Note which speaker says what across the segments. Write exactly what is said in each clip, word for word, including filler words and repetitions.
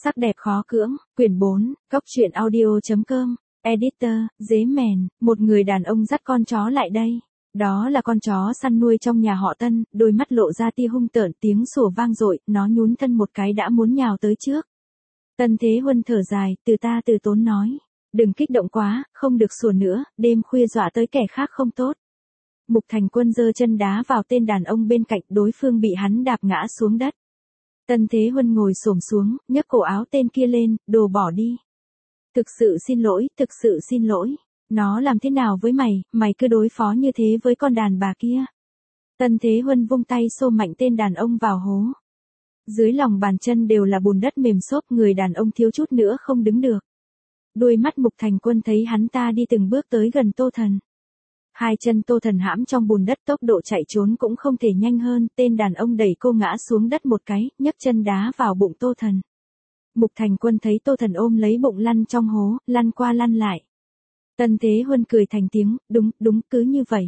Speaker 1: Sắc đẹp khó cưỡng, quyển bốn, góc truyện audio.com, editor, dế mèn, một người đàn ông dắt con chó lại đây. Đó là con chó săn nuôi trong nhà họ Tân, đôi mắt lộ ra tia hung tợn, tiếng sủa vang dội, nó nhún thân một cái đã muốn nhào tới trước. Tân Thế Huân thở dài, từ ta từ tốn nói. Đừng kích động quá, không được sủa nữa, đêm khuya dọa tới kẻ khác không tốt. Mục Thành Quân giơ chân đá vào tên đàn ông bên cạnh, đối phương bị hắn đạp ngã xuống đất. Tân Thế Huân ngồi xổm xuống, nhấc cổ áo tên kia lên, đồ bỏ đi. Thực sự xin lỗi, thực sự xin lỗi. Nó làm thế nào với mày, mày cứ đối phó như thế với con đàn bà kia. Tân Thế Huân vung tay xô mạnh tên đàn ông vào hố. Dưới lòng bàn chân đều là bùn đất mềm xốp, người đàn ông thiếu chút nữa không đứng được. Đôi mắt Mục Thành Quân thấy hắn ta đi từng bước tới gần Tô Thần. Hai chân Tô Thần hãm trong bùn đất, tốc độ chạy trốn cũng không thể nhanh hơn, tên đàn ông đẩy cô ngã xuống đất một cái, nhấc chân đá vào bụng Tô Thần. Mục Thành Quân thấy Tô Thần ôm lấy bụng lăn trong hố, lăn qua lăn lại. Tân Thế Huân cười thành tiếng, đúng, đúng, cứ như vậy.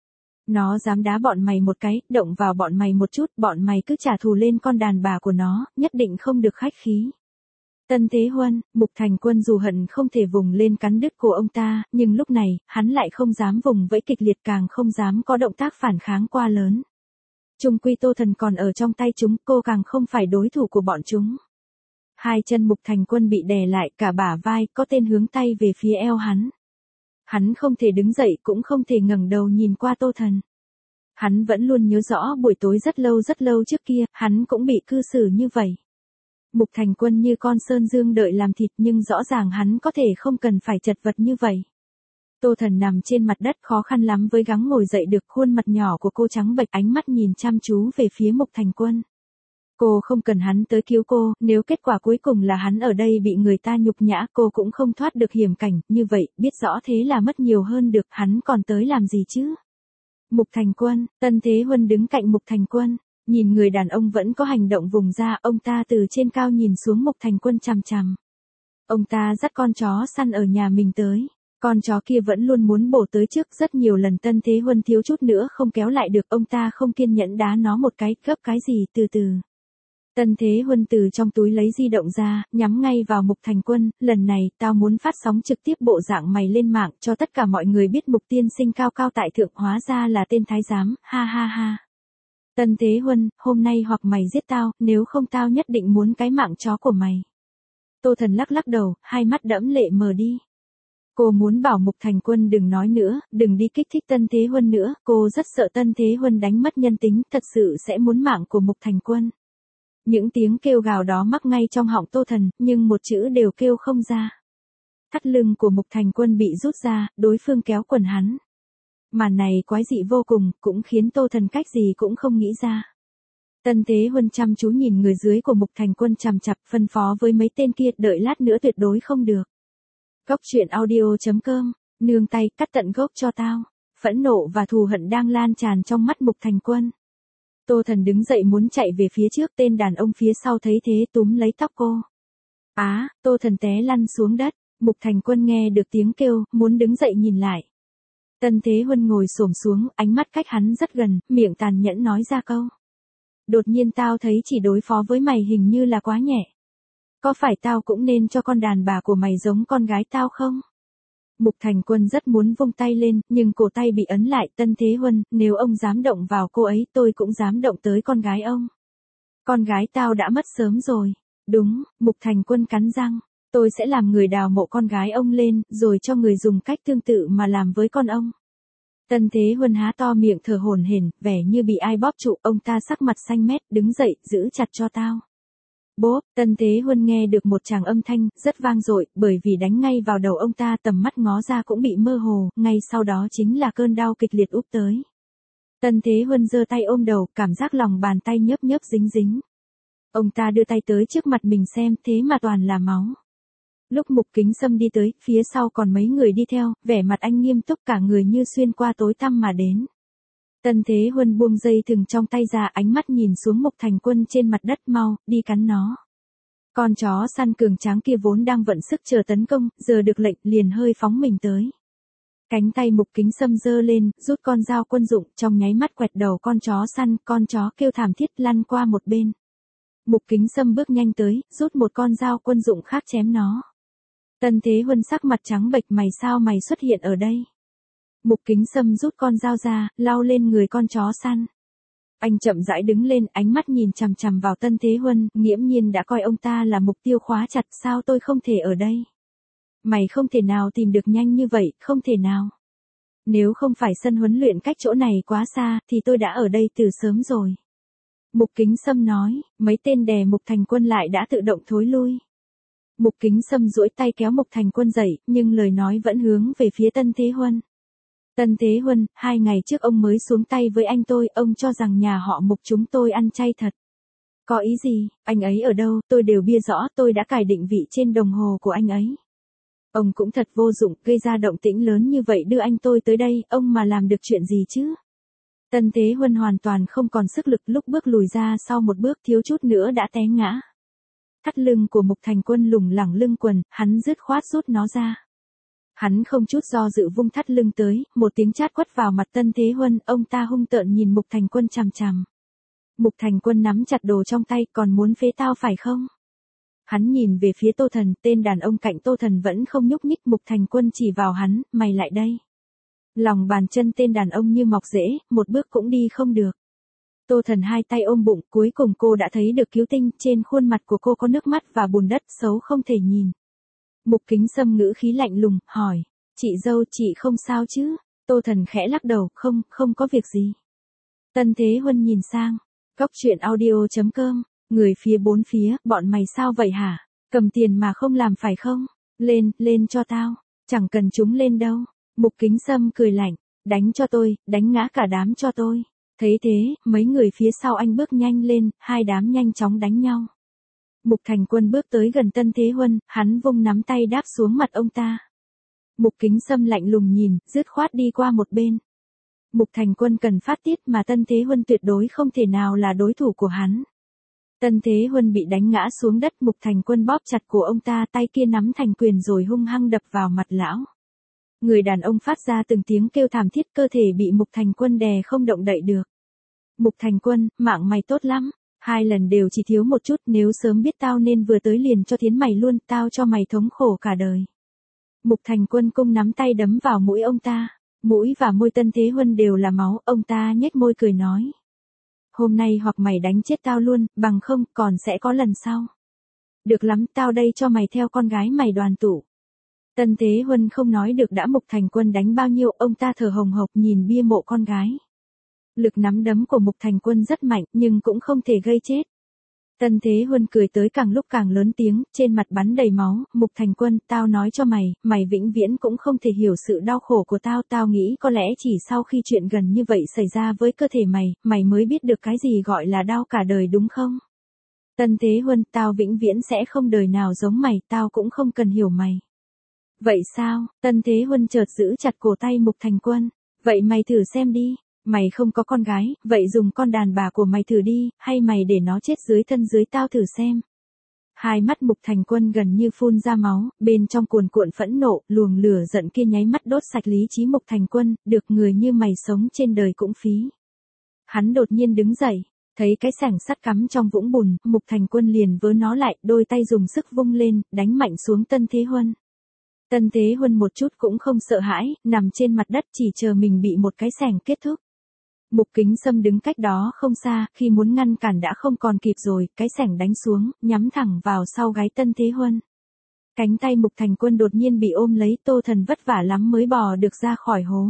Speaker 1: Nó dám đá bọn mày một cái, động vào bọn mày một chút, bọn mày cứ trả thù lên con đàn bà của nó, nhất định không được khách khí. Tân Thế Huân, Mục Thành Quân dù hận không thể vùng lên cắn đứt cổ ông ta, nhưng lúc này, hắn lại không dám vùng vẫy kịch liệt, càng không dám có động tác phản kháng quá lớn. Chung quy Tô Thần còn ở trong tay chúng, cô càng không phải đối thủ của bọn chúng. Hai chân Mục Thành Quân bị đè lại, cả bả vai, có tên hướng tay về phía eo hắn. Hắn không thể đứng dậy, cũng không thể ngẩng đầu nhìn qua Tô Thần. Hắn vẫn luôn nhớ rõ buổi tối rất lâu rất lâu trước kia, hắn cũng bị cư xử như vậy. Mục Thành Quân như con sơn dương đợi làm thịt, nhưng rõ ràng hắn có thể không cần phải chật vật như vậy. Tô Thần nằm trên mặt đất khó khăn lắm với gắng ngồi dậy được, khuôn mặt nhỏ của cô trắng bệch, ánh mắt nhìn chăm chú về phía Mục Thành Quân. Cô không cần hắn tới cứu cô, nếu kết quả cuối cùng là hắn ở đây bị người ta nhục nhã, cô cũng không thoát được hiểm cảnh, như vậy, biết rõ thế là mất nhiều hơn được, hắn còn tới làm gì chứ? Mục Thành Quân, Tân Thế Huân đứng cạnh Mục Thành Quân, nhìn người đàn ông vẫn có hành động vùng ra, ông ta từ trên cao nhìn xuống Mục Thành Quân chằm chằm. Ông ta dắt con chó săn ở nhà mình tới. Con chó kia vẫn luôn muốn bổ tới trước, rất nhiều lần Tân Thế Huân thiếu chút nữa không kéo lại được, ông ta không kiên nhẫn đá nó một cái, gấp cái gì, từ từ. Tân Thế Huân từ trong túi lấy di động ra, nhắm ngay vào Mục Thành Quân, lần này, tao muốn phát sóng trực tiếp bộ dạng mày lên mạng, cho tất cả mọi người biết Mục tiên sinh cao cao tại thượng hóa ra là tên thái giám, ha ha ha. Tân Thế Huân, hôm nay hoặc mày giết tao, nếu không tao nhất định muốn cái mạng chó của mày. Tô Thần lắc lắc đầu, hai mắt đẫm lệ mờ đi. Cô muốn bảo Mục Thành Quân đừng nói nữa, đừng đi kích thích Tân Thế Huân nữa, cô rất sợ Tân Thế Huân đánh mất nhân tính, thật sự sẽ muốn mạng của Mục Thành Quân. Những tiếng kêu gào đó mắc ngay trong họng Tô Thần, nhưng một chữ đều kêu không ra. Thắt lưng của Mục Thành Quân bị rút ra, đối phương kéo quần hắn. Màn này quái dị vô cùng, cũng khiến Tô Thần cách gì cũng không nghĩ ra. Tân Thế Huân chăm chú nhìn người dưới của Mục Thành Quân chằm chằm, phân phó với mấy tên kia, đợi lát nữa tuyệt đối không được. Góc truyện audio.com, nương tay, cắt tận gốc cho tao. Phẫn nộ và thù hận đang lan tràn trong mắt Mục Thành Quân. Tô Thần đứng dậy muốn chạy về phía trước, tên đàn ông phía sau thấy thế túm lấy tóc cô. Á, à, Tô Thần té lăn xuống đất, Mục Thành Quân nghe được tiếng kêu, muốn đứng dậy nhìn lại. Tân Thế Huân ngồi xổm xuống, ánh mắt cách hắn rất gần, miệng tàn nhẫn nói ra câu. Đột nhiên tao thấy chỉ đối phó với mày hình như là quá nhẹ. Có phải tao cũng nên cho con đàn bà của mày giống con gái tao không? Mục Thành Quân rất muốn vung tay lên, nhưng cổ tay bị ấn lại. Tân Thế Huân, nếu ông dám động vào cô ấy, tôi cũng dám động tới con gái ông. Con gái tao đã mất sớm rồi. Đúng, Mục Thành Quân cắn răng. Tôi sẽ làm người đào mộ con gái ông lên, rồi cho người dùng cách tương tự mà làm với con ông. Tân Thế Huân há to miệng thở hổn hển, vẻ như bị ai bóp trụ, ông ta sắc mặt xanh mét, đứng dậy, giữ chặt cho tao. Bốp, Tân Thế Huân nghe được một tràng âm thanh, rất vang dội, bởi vì đánh ngay vào đầu ông ta, tầm mắt ngó ra cũng bị mơ hồ, ngay sau đó chính là cơn đau kịch liệt úp tới. Tân Thế Huân giơ tay ôm đầu, cảm giác lòng bàn tay nhớp nhớp dính dính. Ông ta đưa tay tới trước mặt mình xem, thế mà toàn là máu. Lúc Mục Kính Sâm đi tới, phía sau còn mấy người đi theo, vẻ mặt anh nghiêm túc, cả người như xuyên qua tối tăm mà đến. Tân Thế Huân buông dây thừng trong tay ra, ánh mắt nhìn xuống Mục Thành Quân trên mặt đất, mau, đi cắn nó. Con chó săn cường tráng kia vốn đang vận sức chờ tấn công, giờ được lệnh, liền hơi phóng mình tới. Cánh tay Mục Kính Sâm giơ lên, rút con dao quân dụng, trong nháy mắt quẹt đầu con chó săn, con chó kêu thảm thiết lăn qua một bên. Mục Kính Sâm bước nhanh tới, rút một con dao quân dụng khác chém nó. Tân Thế Huân sắc mặt trắng bệch, mày sao mày xuất hiện ở đây? Mục Kính Sâm rút con dao ra, lao lên người con chó săn. Anh chậm rãi đứng lên, ánh mắt nhìn chằm chằm vào Tân Thế Huân, nghiễm nhiên đã coi ông ta là mục tiêu khóa chặt. Sao tôi không thể ở đây? Mày không thể nào tìm được nhanh như vậy, không thể nào. Nếu không phải sân huấn luyện cách chỗ này quá xa, thì tôi đã ở đây từ sớm rồi. Mục Kính Sâm nói, mấy tên đè Mục Thành Quân lại đã tự động thối lui. Mục Kính Sâm duỗi tay kéo Mục Thành Quân dậy, nhưng lời nói vẫn hướng về phía Tân Thế Huân. Tân Thế Huân, hai ngày trước ông mới xuống tay với anh tôi, ông cho rằng nhà họ Mục chúng tôi ăn chay thật. Có ý gì, anh ấy ở đâu, tôi đều biết rõ, tôi đã cài định vị trên đồng hồ của anh ấy. Ông cũng thật vô dụng, gây ra động tĩnh lớn như vậy đưa anh tôi tới đây, ông mà làm được chuyện gì chứ? Tân Thế Huân hoàn toàn không còn sức lực, lúc bước lùi ra sau một bước thiếu chút nữa đã té ngã. Thắt lưng của Mục Thành Quân lủng lẳng lưng quần, hắn dứt khoát rút nó ra. Hắn không chút do dự vung thắt lưng tới, một tiếng chát quất vào mặt Tân Thế Huân, ông ta hung tợn nhìn Mục Thành Quân chằm chằm. Mục Thành Quân nắm chặt đồ trong tay, còn muốn phế tao phải không? Hắn nhìn về phía Tô Thần, tên đàn ông cạnh Tô Thần vẫn không nhúc nhích. Mục Thành Quân chỉ vào hắn, mày lại đây. Lòng bàn chân tên đàn ông như mọc rễ, một bước cũng đi không được. Tô Thần hai tay ôm bụng, cuối cùng cô đã thấy được cứu tinh, trên khuôn mặt của cô có nước mắt và bùn đất xấu không thể nhìn. Mục Kính Sâm ngữ khí lạnh lùng, hỏi, chị dâu chị không sao chứ? Tô Thần khẽ lắc đầu, không, không có việc gì. Tân Thế Huân nhìn sang, góc truyện audio chấm com, người phía bốn phía, bọn mày sao vậy hả? Cầm tiền mà không làm phải không? Lên, lên cho tao, chẳng cần chúng lên đâu. Mục Kính Sâm cười lạnh, đánh cho tôi, đánh ngã cả đám cho tôi. Thấy thế, mấy người phía sau anh bước nhanh lên, hai đám nhanh chóng đánh nhau. Mục Thành Quân bước tới gần Tân Thế Huân, hắn vung nắm tay đáp xuống mặt ông ta. Mục Kính Sâm lạnh lùng nhìn, dứt khoát đi qua một bên. Mục Thành Quân cần phát tiết mà Tân Thế Huân tuyệt đối không thể nào là đối thủ của hắn. Tân Thế Huân bị đánh ngã xuống đất, Mục Thành Quân bóp chặt cổ ông ta, tay kia nắm thành quyền rồi hung hăng đập vào mặt lão. Người đàn ông phát ra từng tiếng kêu thảm thiết, cơ thể bị Mục Thành Quân đè không động đậy được. Mục Thành Quân, mạng mày tốt lắm, hai lần đều chỉ thiếu một chút, nếu sớm biết tao nên vừa tới liền cho thiến mày luôn, tao cho mày thống khổ cả đời. Mục Thành Quân cung nắm tay đấm vào mũi ông ta, mũi và môi Tân Thế Huân đều là máu, ông ta nhếch môi cười nói. Hôm nay hoặc mày đánh chết tao luôn, bằng không còn sẽ có lần sau. Được lắm, tao đây cho mày theo con gái mày đoàn tụ. Tân Thế Huân không nói được đã. Mục Thành Quân đánh bao nhiêu, ông ta thở hồng hộc nhìn bia mộ con gái. Lực nắm đấm của Mục Thành Quân rất mạnh, nhưng cũng không thể gây chết. Tân Thế Huân cười tới càng lúc càng lớn tiếng, trên mặt bắn đầy máu. Mục Thành Quân, tao nói cho mày, mày vĩnh viễn cũng không thể hiểu sự đau khổ của tao. Tao nghĩ có lẽ chỉ sau khi chuyện gần như vậy xảy ra với cơ thể mày, mày mới biết được cái gì gọi là đau cả đời đúng không? Tân Thế Huân, tao vĩnh viễn sẽ không đời nào giống mày, tao cũng không cần hiểu mày. Vậy sao? Tân Thế Huân chợt giữ chặt cổ tay Mục Thành Quân. Vậy mày thử xem đi. Mày không có con gái, vậy dùng con đàn bà của mày thử đi, hay mày để nó chết dưới thân dưới tao thử xem. Hai mắt Mục Thành Quân gần như phun ra máu, bên trong cuồn cuộn phẫn nộ, luồng lửa giận kia nháy mắt đốt sạch lý trí Mục Thành Quân, được người như mày sống trên đời cũng phí. Hắn đột nhiên đứng dậy, thấy cái xẻng sắt cắm trong vũng bùn, Mục Thành Quân liền vớ nó lại, đôi tay dùng sức vung lên, đánh mạnh xuống Tân Thế Huân. Tân Thế Huân một chút cũng không sợ hãi, nằm trên mặt đất chỉ chờ mình bị một cái xẻng kết thúc. Mục Kính Sâm đứng cách đó không xa, khi muốn ngăn cản đã không còn kịp rồi, cái xẻng đánh xuống, nhắm thẳng vào sau gáy Tân Thế Huân. Cánh tay Mục Thành Quân đột nhiên bị ôm lấy, Tô Thần vất vả lắm mới bò được ra khỏi hố.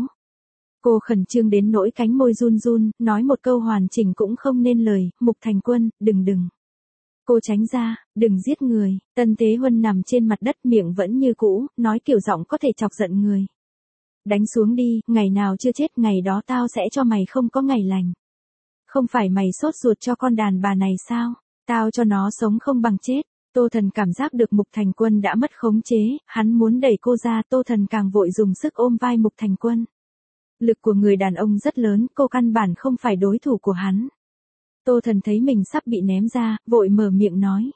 Speaker 1: Cô khẩn trương đến nỗi cánh môi run run, nói một câu hoàn chỉnh cũng không nên lời. Mục Thành Quân, đừng đừng. Cô tránh ra, đừng giết người. Tân Thế Huân nằm trên mặt đất, miệng vẫn như cũ, nói kiểu giọng có thể chọc giận người. Đánh xuống đi, ngày nào chưa chết ngày đó tao sẽ cho mày không có ngày lành. Không phải mày sốt ruột cho con đàn bà này sao? Tao cho nó sống không bằng chết. Tô Thần cảm giác được Mục Thành Quân đã mất khống chế, hắn muốn đẩy cô ra, Tô Thần càng vội dùng sức ôm vai Mục Thành Quân. Lực của người đàn ông rất lớn, cô căn bản không phải đối thủ của hắn. Tô Thần thấy mình sắp bị ném ra, vội mở miệng nói.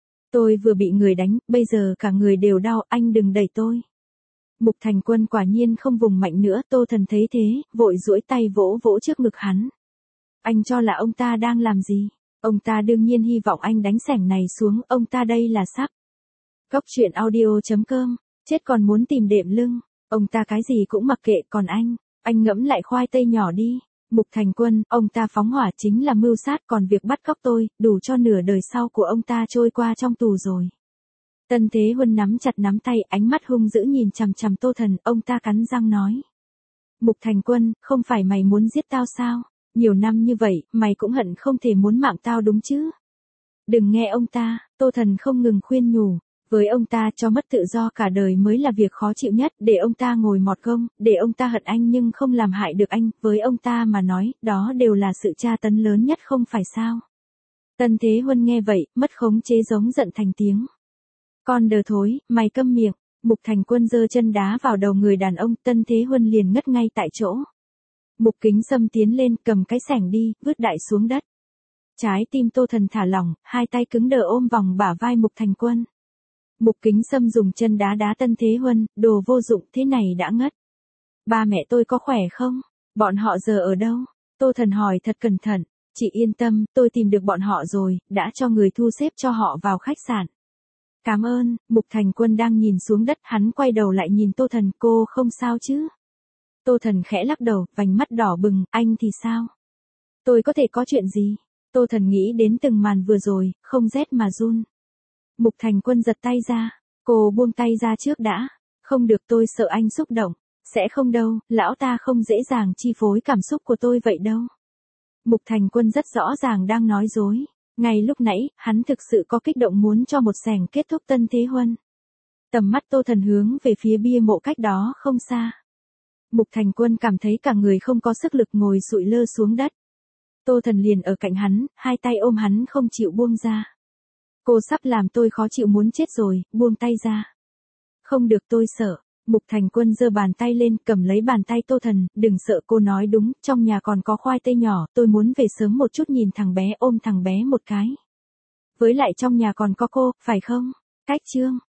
Speaker 1: Tôi vừa bị người đánh, bây giờ cả người đều đau, anh đừng đẩy tôi. Mục Thành Quân quả nhiên không vùng mạnh nữa, Tô Thần thấy thế, vội duỗi tay vỗ vỗ trước ngực hắn. Anh cho là ông ta đang làm gì? Ông ta đương nhiên hy vọng anh đánh xẻng này xuống, ông ta đây là sắp. Góc truyện audio.com, chết còn muốn tìm đệm lưng, ông ta cái gì cũng mặc kệ, còn anh, anh ngẫm lại khoai tây nhỏ đi. Mục Thành Quân, ông ta phóng hỏa chính là mưu sát, còn việc bắt cóc tôi, đủ cho nửa đời sau của ông ta trôi qua trong tù rồi. Tân Thế Huân nắm chặt nắm tay, ánh mắt hung dữ nhìn chằm chằm Tô Thần, ông ta cắn răng nói. Mục Thành Quân, không phải mày muốn giết tao sao? Nhiều năm như vậy, mày cũng hận không thể muốn mạng tao đúng chứ? Đừng nghe ông ta, Tô Thần không ngừng khuyên nhủ. Với ông ta cho mất tự do cả đời mới là việc khó chịu nhất, để ông ta ngồi mọt gông, để ông ta hận anh nhưng không làm hại được anh, với ông ta mà nói, đó đều là sự tra tấn lớn nhất không phải sao? Tân Thế Huân nghe vậy, mất khống chế giống giận thành tiếng. Con đờ thối, mày câm miệng. Mục Thành Quân giơ chân đá vào đầu người đàn ông, Tân Thế Huân liền ngất ngay tại chỗ. Mục Kính Sâm tiến lên, cầm cái xẻng đi, vứt đại xuống đất. Trái tim Tô Thần thả lỏng, hai tay cứng đờ ôm vòng bả vai Mục Thành Quân. Mục Kính Sâm dùng chân đá đá Tân Thế Huân, đồ vô dụng, thế này đã ngất. Ba mẹ tôi có khỏe không? Bọn họ giờ ở đâu? Tô Thần hỏi thật cẩn thận. Chị yên tâm, tôi tìm được bọn họ rồi, đã cho người thu xếp cho họ vào khách sạn. Cảm ơn. Mục Thành Quân đang nhìn xuống đất, hắn quay đầu lại nhìn Tô Thần, cô không sao chứ? Tô Thần khẽ lắc đầu, vành mắt đỏ bừng, anh thì sao? Tôi có thể có chuyện gì? Tô Thần nghĩ đến từng màn vừa rồi, không rét mà run. Mục Thành Quân giật tay ra, cô buông tay ra trước đã. Không được, tôi sợ anh xúc động. Sẽ không đâu, lão ta không dễ dàng chi phối cảm xúc của tôi vậy đâu. Mục Thành Quân rất rõ ràng đang nói dối. Ngay lúc nãy, hắn thực sự có kích động muốn cho một xẻng kết thúc Tân Thế Huân. Tầm mắt Tô Thần hướng về phía bia mộ cách đó không xa. Mục Thành Quân cảm thấy cả người không có sức lực, ngồi sụi lơ xuống đất. Tô Thần liền ở cạnh hắn, hai tay ôm hắn không chịu buông ra. Cô sắp làm tôi khó chịu muốn chết rồi, buông tay ra. Không được, tôi sợ. Mục Thành Quân giơ bàn tay lên, cầm lấy bàn tay Tô Thần, đừng sợ, cô nói đúng, trong nhà còn có khoai tây nhỏ, tôi muốn về sớm một chút nhìn thằng bé, ôm thằng bé một cái. Với lại trong nhà còn có cô, phải không? Cách chương.